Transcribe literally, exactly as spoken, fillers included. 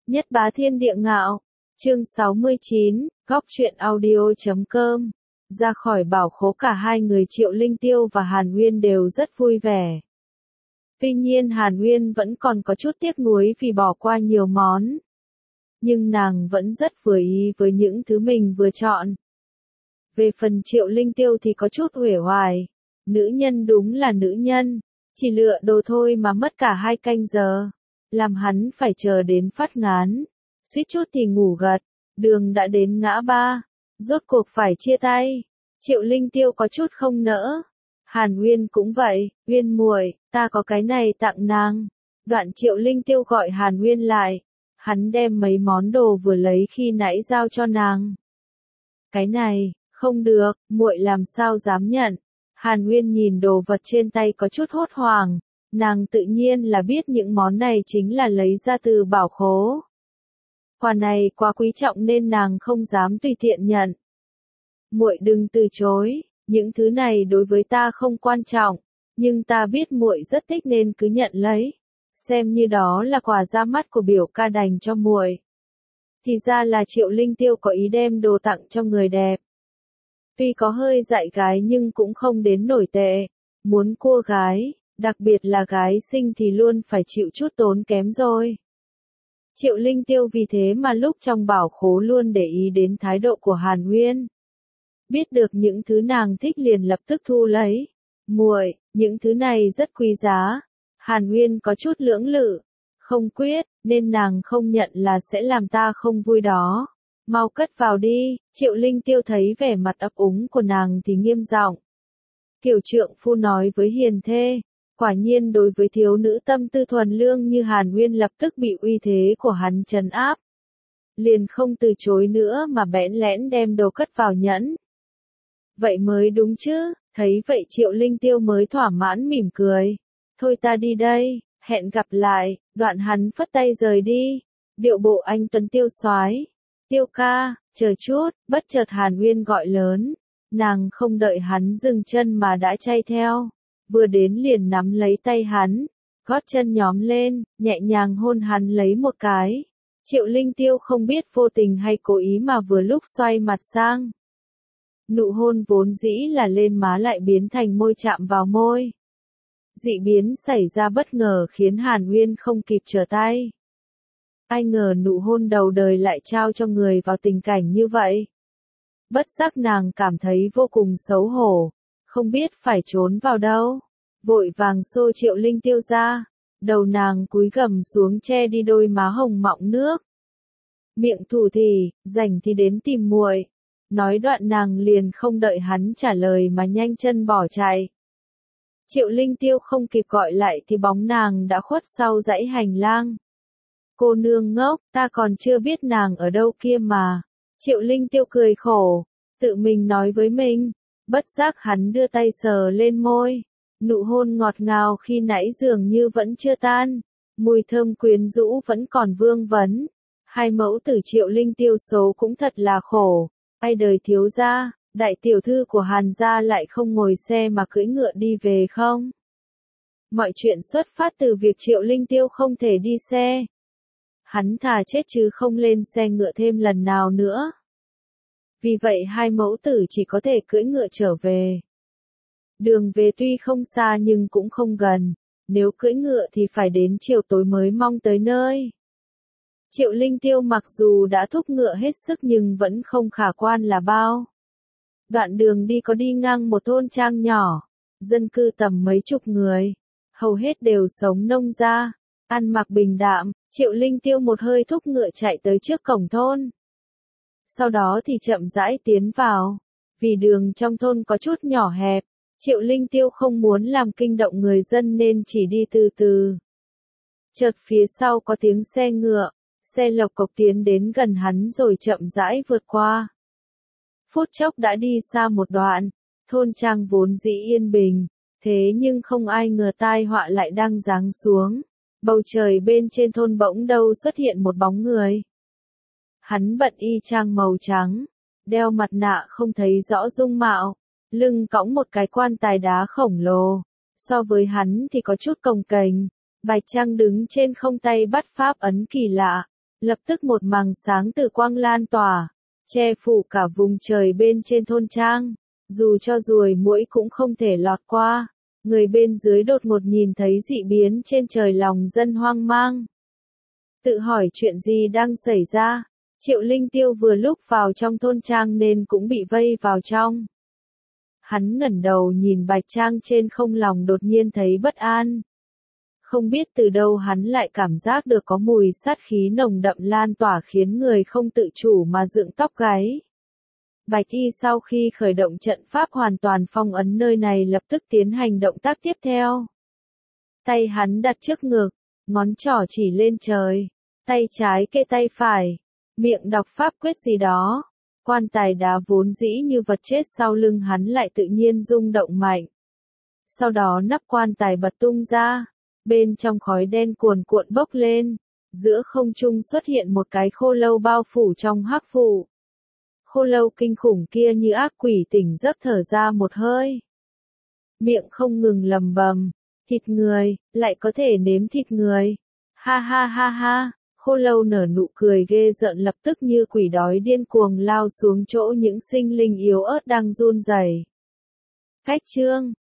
Nhất bá thiên địa ngạo. Chương sáu mươi chín, góc truyện audio chấm com. Ra khỏi bảo khố cả hai người Triệu Linh Tiêu và Hàn Uyên đều rất vui vẻ. Tuy nhiên Hàn Uyên vẫn còn có chút tiếc nuối vì bỏ qua nhiều món. Nhưng nàng vẫn rất vừa ý với những thứ mình vừa chọn. Về phần Triệu Linh Tiêu thì có chút uể oải. Nữ nhân đúng là nữ nhân. Chỉ lựa đồ thôi mà mất cả hai canh giờ. Làm hắn phải chờ đến phát ngán. Suýt chút thì ngủ gật. Đường đã đến ngã ba. Rốt cuộc phải chia tay. Triệu Linh Tiêu có chút không nỡ. Hàn Uyên cũng vậy. Uyên muội, ta có cái này tặng nàng. Đoạn Triệu Linh Tiêu gọi Hàn Uyên lại. Hắn đem mấy món đồ vừa lấy khi nãy giao cho nàng. Cái này, không được, muội làm sao dám nhận. Hàn Uyên nhìn đồ vật trên tay có chút hốt hoảng. Nàng tự nhiên là biết những món này chính là lấy ra từ bảo khố. Quà này quá quý trọng nên nàng không dám tùy tiện nhận. Muội đừng từ chối, những thứ này đối với ta không quan trọng, nhưng ta biết muội rất thích nên cứ nhận lấy. Xem như đó là quà ra mắt của biểu ca đành cho muội. Thì ra là Triệu Linh Tiêu có ý đem đồ tặng cho người đẹp. Tuy có hơi dại gái nhưng cũng không đến nổi tệ. Muốn cua gái, đặc biệt là gái xinh thì luôn phải chịu chút tốn kém rồi. Triệu Linh Tiêu vì thế mà lúc trong bảo khố luôn để ý đến thái độ của Hàn Uyên. Biết được những thứ nàng thích liền lập tức thu lấy. Muội, những thứ này rất quý giá. Hàn Uyên có chút lưỡng lự, không quyết, nên nàng không nhận là sẽ làm ta không vui đó. Mau cất vào đi. Triệu Linh Tiêu thấy vẻ mặt ấp úng của nàng thì nghiêm giọng. Kiểu trượng phu nói với hiền thê. Quả nhiên đối với thiếu nữ tâm tư thuần lương như Hàn Uyên lập tức bị uy thế của hắn trấn áp. Liền không từ chối nữa mà bẽn lẽn đem đồ cất vào nhẫn. Vậy mới đúng chứ, thấy vậy Triệu Linh Tiêu mới thỏa mãn mỉm cười. Thôi ta đi đây, hẹn gặp lại. Đoạn hắn phất tay rời đi. Điệu bộ anh tuấn tiêu soái. Tiêu ca, chờ chút, bất chợt Hàn Uyên gọi lớn. Nàng không đợi hắn dừng chân mà đã chạy theo. Vừa đến liền nắm lấy tay hắn, gót chân nhóm lên, nhẹ nhàng hôn hắn lấy một cái. Triệu Linh Tiêu không biết vô tình hay cố ý mà vừa lúc xoay mặt sang. Nụ hôn vốn dĩ là lên má lại biến thành môi chạm vào môi. Dị biến xảy ra bất ngờ khiến Hàn Uyên không kịp trở tay. Ai ngờ nụ hôn đầu đời lại trao cho người vào tình cảnh như vậy. Bất giác nàng cảm thấy vô cùng xấu hổ, không biết phải trốn vào đâu. Vội vàng xô Triệu Linh Tiêu ra, đầu nàng cúi gằm xuống che đi đôi má hồng mọng nước. Miệng thủ thì, rảnh thì đến tìm muội. Nói đoạn nàng liền không đợi hắn trả lời mà nhanh chân bỏ chạy. Triệu Linh Tiêu không kịp gọi lại thì bóng nàng đã khuất sau dãy hành lang. Cô nương ngốc, ta còn chưa biết nàng ở đâu kia mà. Triệu Linh Tiêu cười khổ, tự mình nói với mình. Bất giác hắn đưa tay sờ lên môi. Nụ hôn ngọt ngào khi nãy dường như vẫn chưa tan. Mùi thơm quyến rũ vẫn còn vương vấn. Hai mẫu tử Triệu Linh Tiêu số cũng thật là khổ. Ai đời thiếu gia, đại tiểu thư của Hàn gia lại không ngồi xe mà cưỡi ngựa đi về không? Mọi chuyện xuất phát từ việc Triệu Linh Tiêu không thể đi xe. Hắn thà chết chứ không lên xe ngựa thêm lần nào nữa. Vì vậy hai mẫu tử chỉ có thể cưỡi ngựa trở về. Đường về tuy không xa nhưng cũng không gần. Nếu cưỡi ngựa thì phải đến chiều tối mới mong tới nơi. Triệu Linh Tiêu mặc dù đã thúc ngựa hết sức nhưng vẫn không khả quan là bao. Đoạn đường đi có đi ngang một thôn trang nhỏ. Dân cư tầm mấy chục người. Hầu hết đều sống nông gia. Ăn mặc bình đạm. Triệu Linh Tiêu một hơi thúc ngựa chạy tới trước cổng thôn. Sau đó thì chậm rãi tiến vào. Vì đường trong thôn có chút nhỏ hẹp. Triệu Linh Tiêu không muốn làm kinh động người dân nên chỉ đi từ từ. Chợt phía sau có tiếng xe ngựa. Xe lộc cộc tiến đến gần hắn rồi chậm rãi vượt qua. Phút chốc đã đi xa một đoạn. Thôn trang vốn dĩ yên bình. Thế nhưng không ai ngờ tai họa lại đang giáng xuống. Bầu trời bên trên thôn bỗng đâu xuất hiện một bóng người. Hắn bận y trang màu trắng. Đeo mặt nạ không thấy rõ dung mạo. Lưng cõng một cái quan tài đá khổng lồ. So với hắn thì có chút cồng kềnh. Bạch Trăng đứng trên không tay bắt pháp ấn kỳ lạ. Lập tức một màng sáng từ quang lan tỏa, che phủ cả vùng trời bên trên thôn trang. Dù cho ruồi muỗi cũng không thể lọt qua. Người bên dưới đột ngột nhìn thấy dị biến trên trời, lòng dân hoang mang. Tự hỏi chuyện gì đang xảy ra. Triệu Linh Tiêu vừa lúc vào trong thôn trang nên cũng bị vây vào trong. Hắn ngẩng đầu nhìn bạch trang trên không, lòng đột nhiên thấy bất an. Không biết từ đâu hắn lại cảm giác được có mùi sát khí nồng đậm lan tỏa khiến người không tự chủ mà dựng tóc gáy. Bạch Y sau khi khởi động trận pháp hoàn toàn phong ấn nơi này lập tức tiến hành động tác tiếp theo. Tay hắn đặt trước ngực, ngón trỏ chỉ lên trời, tay trái kê tay phải, miệng đọc pháp quyết gì đó. Quan tài đá vốn dĩ như vật chết sau lưng hắn lại tự nhiên rung động mạnh. Sau đó nắp quan tài bật tung ra, bên trong khói đen cuồn cuộn bốc lên, giữa không trung xuất hiện một cái khô lâu bao phủ trong hắc vụ. Khô lâu kinh khủng kia như ác quỷ tỉnh giấc thở ra một hơi. Miệng không ngừng lầm bầm, thịt người, lại có thể nếm thịt người. Ha ha ha ha, khô lâu nở nụ cười ghê rợn, lập tức như quỷ đói điên cuồng lao xuống chỗ những sinh linh yếu ớt đang run rẩy. Cách chương